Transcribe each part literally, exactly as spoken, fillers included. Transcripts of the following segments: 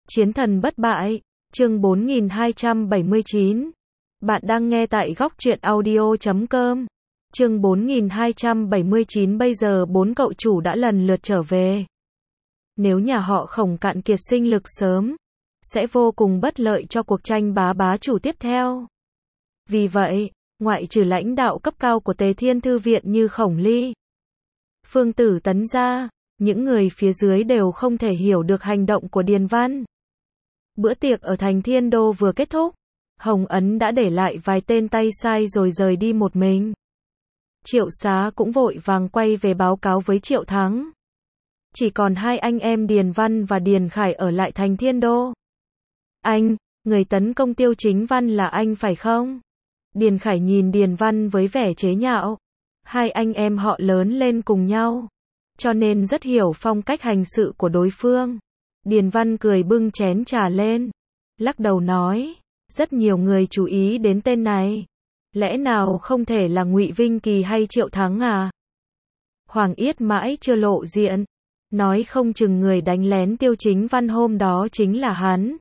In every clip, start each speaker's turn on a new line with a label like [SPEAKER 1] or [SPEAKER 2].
[SPEAKER 1] Chiến thần bất bại, chương bốn nghìn hai trăm bảy mươi chín. Bạn đang nghe tại góc truyện audio chấm com. Chương bốn nghìn hai trăm bảy mươi chín. Bây giờ bốn cậu chủ đã lần lượt trở về. Nếu nhà họ Khổng cạn kiệt sinh lực sớm, sẽ vô cùng bất lợi cho cuộc tranh bá bá chủ tiếp theo. Vì vậy, ngoại trừ lãnh đạo cấp cao của Tề Thiên Thư Viện như Khổng Ly, Phương Tử Tấn ra, những người phía dưới đều không thể hiểu được hành động của Điền Văn. Bữa tiệc ở thành Thiên Đô vừa kết thúc, Hồng Ấn đã để lại vài tên tay sai rồi rời đi một mình. Triệu Xá cũng vội vàng quay về báo cáo với Triệu Thắng. Chỉ còn hai anh em Điền Văn và Điền Khải ở lại thành Thiên Đô. Anh, người tấn công Tiêu Chính Văn là anh phải không? Điền Khải nhìn Điền Văn với vẻ chế nhạo. Hai anh em họ lớn lên cùng nhau, cho nên rất hiểu phong cách hành sự của đối phương. Điền Văn cười bưng chén trà lên, lắc đầu nói, rất nhiều người chú ý đến tên này. Lẽ nào không thể là Ngụy Vinh Kỳ hay Triệu Thắng à? Hoàng Yết mãi chưa lộ diện, nói không chừng người đánh lén Tiêu Chính Văn hôm đó chính là hắn.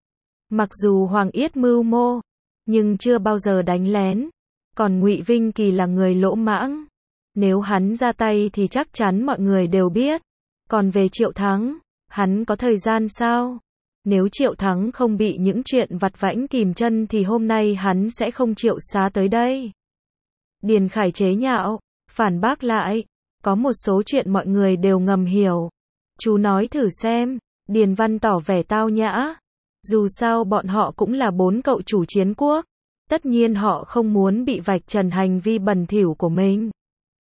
[SPEAKER 1] Mặc dù Hoàng Yết mưu mô, nhưng chưa bao giờ đánh lén. Còn Ngụy Vinh Kỳ là người lỗ mãng, nếu hắn ra tay thì chắc chắn mọi người đều biết. Còn về Triệu Thắng, hắn có thời gian sao? Nếu Triệu Thắng không bị những chuyện vặt vãnh kìm chân thì hôm nay hắn sẽ không Triệu Xá tới đây. Điền Khải chế nhạo, phản bác lại, có một số chuyện mọi người đều ngầm hiểu. Chú nói thử xem. Điền Văn tỏ vẻ tao nhã. Dù sao bọn họ cũng là bốn cậu chủ chiến quốc. Tất nhiên họ không muốn bị vạch trần hành vi bẩn thỉu của mình.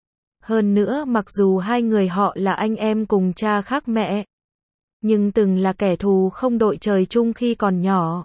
[SPEAKER 1] Hơn nữa mặc dù hai người họ là anh em cùng cha khác mẹ, nhưng từng là kẻ thù không đội trời chung khi còn nhỏ.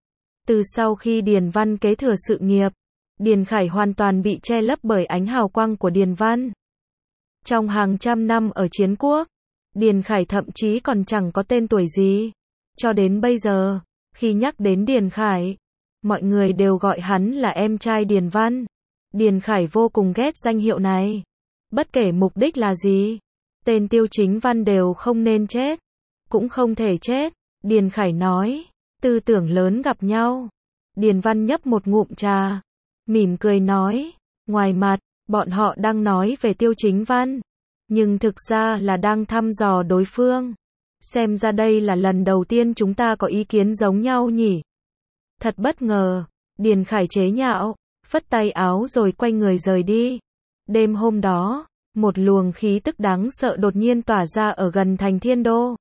[SPEAKER 1] Từ sau khi Điền Văn kế thừa sự nghiệp, Điền Khải hoàn toàn bị che lấp bởi ánh hào quang của Điền Văn. Trong hàng trăm năm ở chiến quốc, Điền Khải thậm chí còn chẳng có tên tuổi gì. Cho đến bây giờ, khi nhắc đến Điền Khải, mọi người đều gọi hắn là em trai Điền Văn. Điền Khải vô cùng ghét danh hiệu này. Bất kể mục đích là gì, tên Tiêu Chính Văn đều không nên chết, cũng không thể chết. Điền Khải nói, tư tưởng lớn gặp nhau. Điền Văn nhấp một ngụm trà, mỉm cười nói, ngoài mặt, bọn họ đang nói về Tiêu Chính Văn, nhưng thực ra là đang thăm dò đối phương. Xem ra đây là lần đầu tiên chúng ta có ý kiến giống nhau nhỉ. Thật bất ngờ. Điền Khải chế nhạo, phất tay áo rồi quay người rời đi. Đêm hôm đó, một luồng khí tức đáng sợ đột nhiên tỏa ra ở gần thành Thiên Đô.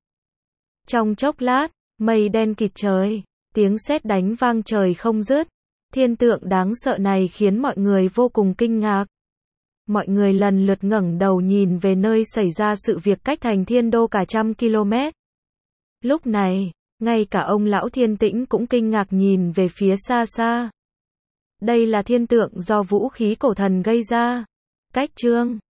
[SPEAKER 1] Trong chốc lát, mây đen kịt trời, tiếng sét đánh vang trời không dứt. Thiên tượng đáng sợ này khiến mọi người vô cùng kinh ngạc. Mọi người lần lượt ngẩng đầu nhìn về nơi xảy ra sự việc cách thành Thiên Đô cả trăm km. Lúc này, ngay cả ông lão Thiên Tĩnh cũng kinh ngạc nhìn về phía xa xa. Đây là thiên tượng do vũ khí cổ thần gây ra. Cách chương